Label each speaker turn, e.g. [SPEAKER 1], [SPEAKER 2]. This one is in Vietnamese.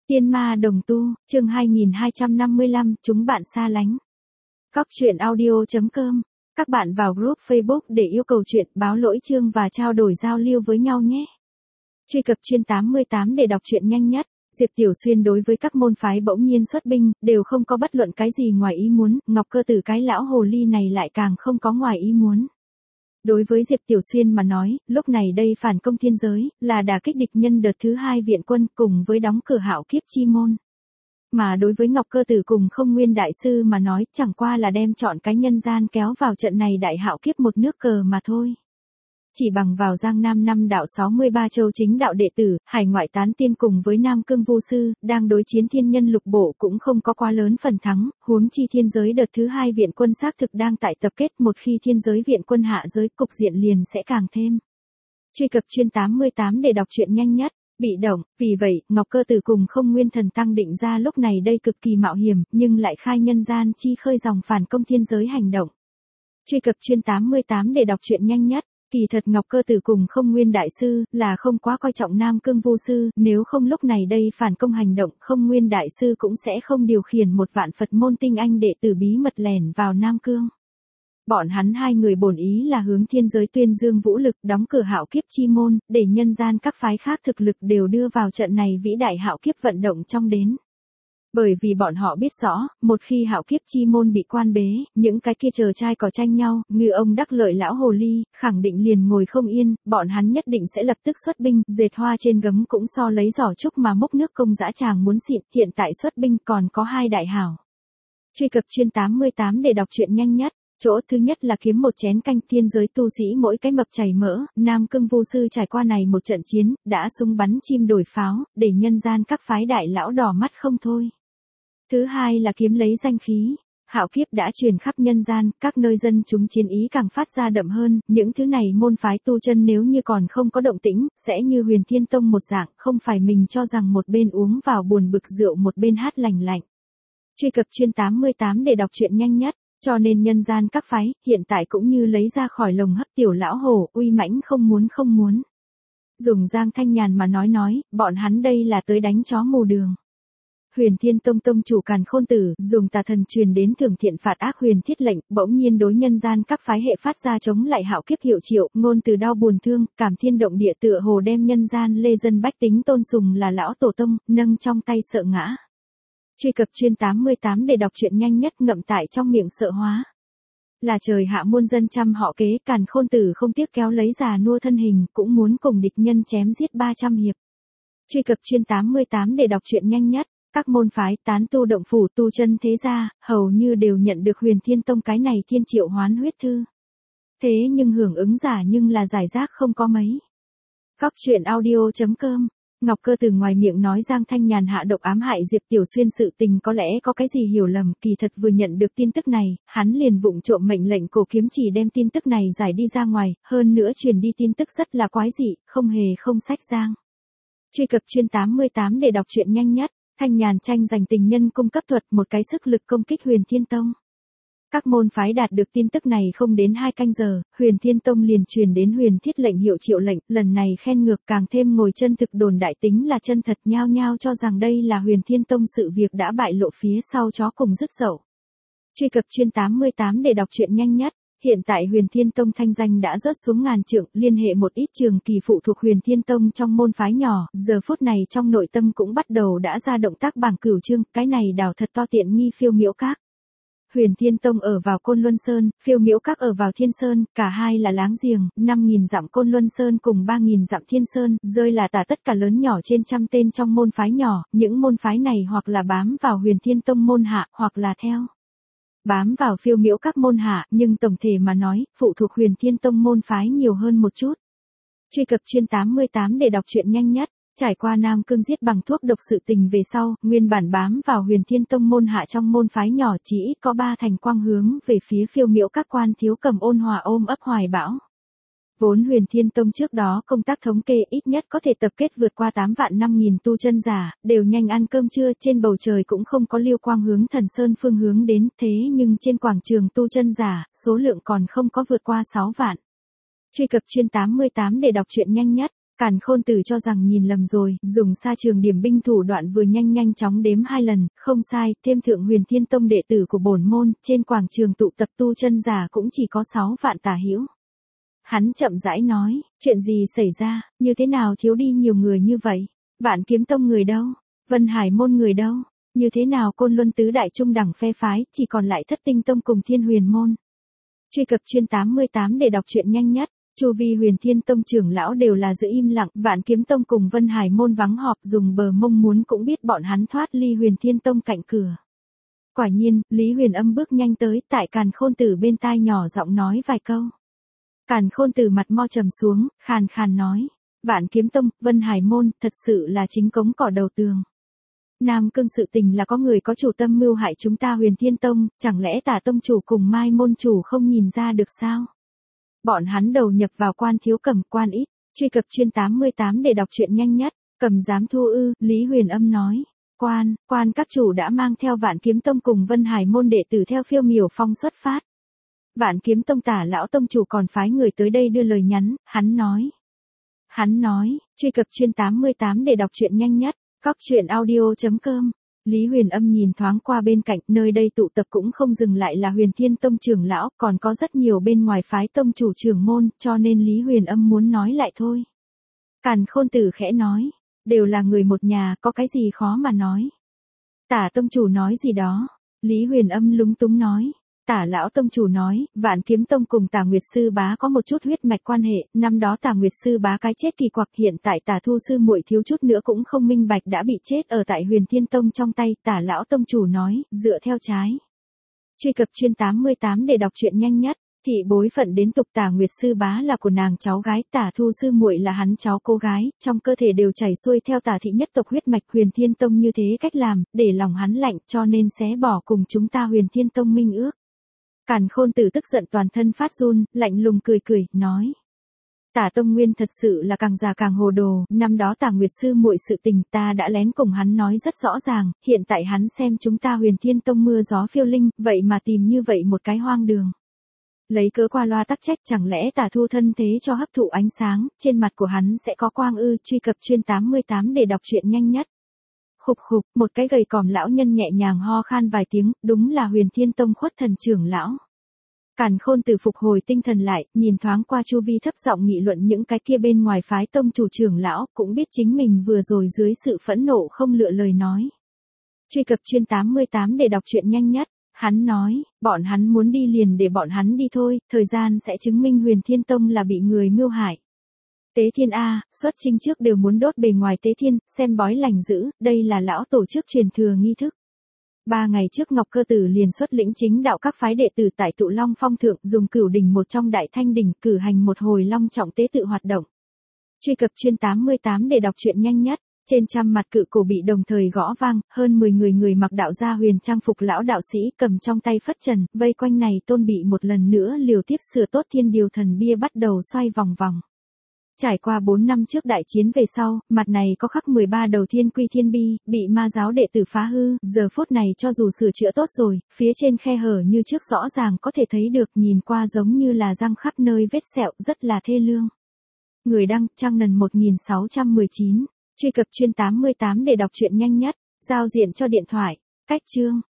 [SPEAKER 1] Tiên ma đồng tu, chương 2255, chúng bạn xa lánh. Cóc truyện audio.com. Các bạn vào group Facebook để yêu cầu chuyện, báo lỗi chương và trao đổi giao lưu với nhau nhé. Truy cập chuyên 88 để đọc truyện nhanh nhất. Diệp Tiểu Xuyên đối với các môn phái bỗng nhiên xuất binh, đều không có bất luận cái gì ngoài ý muốn, Ngọc Cơ Tử cái lão hồ ly này lại càng không có ngoài ý muốn. Đối với Diệp Tiểu Xuyên mà nói, lúc này đây phản công thiên giới, là đả kích địch nhân đợt thứ 2 viện quân cùng với đóng cửa Hạo Kiếp chi môn. Mà đối với Ngọc Cơ Tử cùng Không Nguyên Đại Sư mà nói, chẳng qua là đem chọn cái nhân gian kéo vào trận này đại hạo kiếp một nước cờ mà thôi. Chỉ bằng vào Giang Nam năm đạo 63 châu chính đạo đệ tử, hải ngoại tán tiên cùng với Nam Cương Vu Sư, đang đối chiến thiên nhân lục bộ cũng không có quá lớn phần thắng, huống chi thiên giới đợt thứ 2 viện quân xác thực đang tại tập kết, một khi thiên giới viện quân hạ giới cục diện liền sẽ càng thêm. Truy cập chuyên 88 để đọc truyện nhanh nhất. Bị động, vì vậy, Ngọc Cơ Tử cùng Không Nguyên Thần Tăng định ra lúc này đây cực kỳ mạo hiểm, nhưng lại khai nhân gian chi khơi dòng phản công thiên giới hành động. Truy cập chuyên 88 để đọc truyện nhanh nhất. Kỳ thật Ngọc Cơ Tử cùng Không Nguyên Đại Sư là không quá coi trọng Nam Cương Vu Sư, nếu không lúc này đây phản công hành động, Không Nguyên Đại Sư cũng sẽ không điều khiển một vạn Phật môn tinh anh đệ tử bí mật lẻn vào Nam Cương. Bọn hắn hai người bổn ý là hướng thiên giới tuyên dương vũ lực, đóng cửa Hạo Kiếp chi môn, để nhân gian các phái khác thực lực đều đưa vào trận này vĩ đại Hạo Kiếp vận động trong đến. Bởi vì bọn họ biết rõ, một khi Hạo Kiếp chi môn bị quan bế, những cái kia chờ trai cỏ tranh nhau, ngư ông đắc lợi lão hồ ly, khẳng định liền ngồi không yên, bọn hắn nhất định sẽ lập tức xuất binh, dệt hoa trên gấm cũng so lấy giỏ trúc mà múc nước công dã tràng muốn xịn, hiện tại xuất binh còn có 2 đại hảo. Truy cập chuyên 88 để đọc truyện nhanh nhất. Chỗ thứ nhất là kiếm một chén canh, thiên giới tu sĩ mỗi cái mập chảy mỡ, Nam Cương Vu Sư trải qua này một trận chiến, đã súng bắn chim đổi pháo, để nhân gian các phái đại lão đỏ mắt không thôi. Thứ hai là kiếm lấy danh khí. Hạo Kiếp đã truyền khắp nhân gian, các nơi dân chúng chiến ý càng phát ra đậm hơn, những thứ này môn phái tu chân nếu như còn không có động tĩnh, sẽ như Huyền Thiên Tông một dạng, không phải mình cho rằng một bên uống vào buồn bực rượu một bên hát lành lạnh. Truy cập chuyên 88 để đọc truyện nhanh nhất. Cho nên nhân gian các phái, hiện tại cũng như lấy ra khỏi lồng hấp tiểu lão hổ, uy mãnh không muốn. Dùng Giang Thanh Nhàn mà nói, bọn hắn đây là tới đánh chó mù đường. Huyền Thiên Tông tông chủ Càn Khôn Tử, dùng tà thần truyền đến thường thiện phạt ác huyền thiết lệnh, bỗng nhiên đối nhân gian các phái hệ phát ra chống lại Hạo Kiếp hiệu triệu, ngôn từ đau buồn thương, cảm thiên động địa tựa hồ đem nhân gian lê dân bách tính tôn sùng là lão tổ tông, nâng trong tay sợ ngã. Truy cập chuyên 88 để đọc truyện nhanh nhất, ngậm tại trong miệng sợ hóa. Là trời hạ muôn dân trăm họ kế, Càn Khôn Tử không tiếc kéo lấy già nua thân hình, cũng muốn cùng địch nhân chém giết 300 hiệp. Truy cập chuyên 88 để đọc truyện nhanh nhất. Các môn phái, tán tu động phủ, tu chân thế gia, hầu như đều nhận được Huyền Thiên Tông cái này thiên triệu hoán huyết thư. Thế nhưng hưởng ứng giả nhưng là giải rác không có mấy. Cóc truyện audio.com. Ngọc Cơ Tử ngoài miệng nói Giang Thanh Nhàn hạ độc ám hại Diệp Tiểu Xuyên sự tình có lẽ có cái gì hiểu lầm, kỳ thật vừa nhận được tin tức này, hắn liền vụng trộm mệnh lệnh Cổ Kiếm Chỉ đem tin tức này giải đi ra ngoài, hơn nữa truyền đi tin tức rất là quái dị, không hề không sách Giang. Truy cập chuyên 88 để đọc truyện nhanh nhất. Thanh Nhàn tranh giành tình nhân cung cấp thuật, một cái sức lực công kích Huyền Thiên Tông. Các môn phái đạt được tin tức này không đến 2 canh giờ, Huyền Thiên Tông liền truyền đến Huyền Thiết lệnh hiệu triệu lệnh, lần này khen ngược càng thêm ngồi chân thực đồn đại tính là chân thật, nhao nhao cho rằng đây là Huyền Thiên Tông sự việc đã bại lộ phía sau chó cùng rứt dậu. Truy cập chuyên 88 để đọc truyện nhanh nhất. Hiện tại Huyền Thiên Tông thanh danh đã rớt xuống ngàn trượng, liên hệ một ít trường kỳ phụ thuộc Huyền Thiên Tông trong môn phái nhỏ, giờ phút này trong nội tâm cũng bắt đầu đã ra động tác bảng cửu chương, cái này đào thật to tiện nghi Phiêu Miễu Các. Huyền Thiên Tông ở vào Côn Luân Sơn, Phiêu Miễu Các ở vào Thiên Sơn, cả hai là láng giềng, 5.000 dặm Côn Luân Sơn cùng 3.000 dặm Thiên Sơn, rơi là tả tất cả lớn nhỏ trên trăm tên trong môn phái nhỏ, những môn phái này hoặc là bám vào Huyền Thiên Tông môn hạ, hoặc là theo bám vào Phiêu Miễu Các môn hạ, nhưng tổng thể mà nói, phụ thuộc Huyền Thiên Tông môn phái nhiều hơn một chút. Truy cập chuyên 88 để đọc truyện nhanh nhất. Trải qua Nam Cương giết bằng thuốc độc sự tình về sau, nguyên bản bám vào Huyền Thiên Tông môn hạ trong môn phái nhỏ chỉ ít có 3 thành quang hướng về phía Phiêu Miễu Các quan thiếu cầm ôn hòa ôm ấp hoài bão. Vốn Huyền Thiên Tông trước đó công tác thống kê ít nhất có thể tập kết vượt qua 8 vạn 5.000 tu chân giả, đều nhanh ăn cơm trưa, trên bầu trời cũng không có lưu quang hướng Thần Sơn phương hướng đến, thế nhưng trên quảng trường tu chân giả, số lượng còn không có vượt qua 6 vạn. Truy cập chuyên 88 để đọc truyện nhanh nhất. Càn Khôn Tử cho rằng nhìn lầm rồi, dùng xa trường điểm binh thủ đoạn vừa nhanh chóng đếm 2 lần, không sai, thêm thượng Huyền Thiên Tông đệ tử của bổn môn, trên quảng trường tụ tập tu chân giả cũng chỉ có 6 vạn tả hữu. Hắn chậm rãi nói, chuyện gì xảy ra, như thế nào thiếu đi nhiều người như vậy? Vạn Kiếm Tông người đâu? Vân Hải môn người đâu? Như thế nào Côn Luân tứ đại trung đẳng phe phái, chỉ còn lại Thất Tinh Tông cùng Thiên Huyền môn. Truy cập chuyên 88 để đọc truyện nhanh nhất. Chu vi Huyền Thiên Tông trưởng lão đều là giữ im lặng, Vạn Kiếm Tông cùng Vân Hải môn vắng họp dùng bờ mông muốn cũng biết bọn hắn thoát ly Huyền Thiên Tông cạnh cửa. Quả nhiên, Lý Huyền Âm bước nhanh tới, tại Càn Khôn Tử bên tai nhỏ giọng nói vài câu. Càn Khôn Tử mặt mo trầm xuống, khàn nói, Vạn Kiếm Tông, Vân Hải môn, thật sự là chính cống cỏ đầu tường. Nam Cương sự tình là có người có chủ tâm mưu hại chúng ta Huyền Thiên Tông, chẳng lẽ Tả tông chủ cùng Mai môn chủ không nhìn ra được sao? Bọn hắn đầu nhập vào Quan Thiếu Cầm, Quan ít, truy cập chuyên 88 để đọc truyện nhanh nhất, Cầm dám thu ư, Lý Huyền Âm nói, quan các chủ đã mang theo Vạn Kiếm Tông cùng Vân Hải môn đệ tử theo Phiêu Miểu Phong xuất phát. Vạn Kiếm Tông Tả lão tông chủ còn phái người tới đây đưa lời nhắn, hắn nói, truy cập chuyên 88 để đọc truyện nhanh nhất, coctruyện.audio.com. Lý Huyền Âm nhìn thoáng qua bên cạnh, nơi đây tụ tập cũng không dừng lại là Huyền Thiên Tông trưởng lão, còn có rất nhiều bên ngoài phái tông chủ trưởng môn, cho nên Lý Huyền Âm muốn nói lại thôi. Càn Khôn Tử khẽ nói, đều là người một nhà, có cái gì khó mà nói. Tả tông chủ nói gì đó, Lý Huyền Âm lúng túng nói. Tả lão tông chủ nói, Vạn Kiếm Tông cùng Tả Nguyệt sư bá có một chút huyết mạch quan hệ, năm đó Tả Nguyệt sư bá cái chết kỳ quặc, hiện tại Tả Thu sư muội thiếu chút nữa cũng không minh bạch đã bị chết ở tại Huyền Thiên Tông trong tay, Tả lão tông chủ nói, dựa theo trái. Truy cập chuyên 88 để đọc truyện nhanh nhất, thị bối phận đến tục Tả Nguyệt sư bá là của nàng cháu gái, Tả Thu sư muội là hắn cháu cô gái, trong cơ thể đều chảy xuôi theo Tả thị nhất tộc huyết mạch. Huyền Thiên Tông như thế cách làm, để lòng hắn lạnh, cho nên xé bỏ cùng chúng ta Huyền Thiên Tông minh ước. Càn Khôn Tử tức giận toàn thân phát run, lạnh lùng cười, nói. Tả Tông Nguyên thật sự là càng già càng hồ đồ, năm đó Tả Nguyệt sư muội sự tình ta đã lén cùng hắn nói rất rõ ràng, hiện tại hắn xem chúng ta Huyền Thiên Tông mưa gió phiêu linh, vậy mà tìm như vậy một cái hoang đường. Lấy cớ qua loa tắc trách, chẳng lẽ Tả Thu thân thế cho hấp thụ ánh sáng, trên mặt của hắn sẽ có quang ư? Truy cập chuyên 88 để đọc truyện nhanh nhất. Khục, một cái gầy còm lão nhân nhẹ nhàng ho khan vài tiếng, đúng là Huyền Thiên Tông Khuất Thần trưởng lão. Càn Khôn Tử phục hồi tinh thần lại, nhìn thoáng qua chu vi thấp giọng nghị luận những cái kia bên ngoài phái tông chủ trưởng lão, cũng biết chính mình vừa rồi dưới sự phẫn nộ không lựa lời nói. Truy cập chuyên 88 để đọc truyện nhanh nhất, hắn nói, bọn hắn muốn đi liền để bọn hắn đi thôi, thời gian sẽ chứng minh Huyền Thiên Tông là bị người mưu hại. Tế Thiên A, xuất chinh trước đều muốn đốt bề ngoài Tế Thiên, xem bói lành dữ, đây là lão tổ chức truyền thừa nghi thức. 3 ngày trước Ngọc Cơ Tử liền xuất lĩnh chính đạo các phái đệ tử tại Tụ Long Phong thượng, dùng Cửu đỉnh một trong Đại Thanh đỉnh, cử hành một hồi long trọng tế tự hoạt động. Truy cập chuyên 88 để đọc truyện nhanh nhất, trên trăm mặt cự cổ bị đồng thời gõ vang, hơn 10 người mặc đạo gia huyền trang phục lão đạo sĩ cầm trong tay phất trần, vây quanh này tôn bị một lần nữa liều tiếp sửa tốt Thiên Điều Thần bia bắt đầu xoay vòng vòng. Trải qua 4 năm trước đại chiến về sau, mặt này có khắc 13 đầu thiên quy thiên bi, bị ma giáo đệ tử phá hư, giờ phút này cho dù sửa chữa tốt rồi, phía trên khe hở như trước rõ ràng có thể thấy được, nhìn qua giống như là răng khắp nơi vết sẹo, rất là thê lương. Người đăng, Trang Nần 1619, truy cập chuyên 88 để đọc truyện nhanh nhất, giao diện cho điện thoại, cách chương.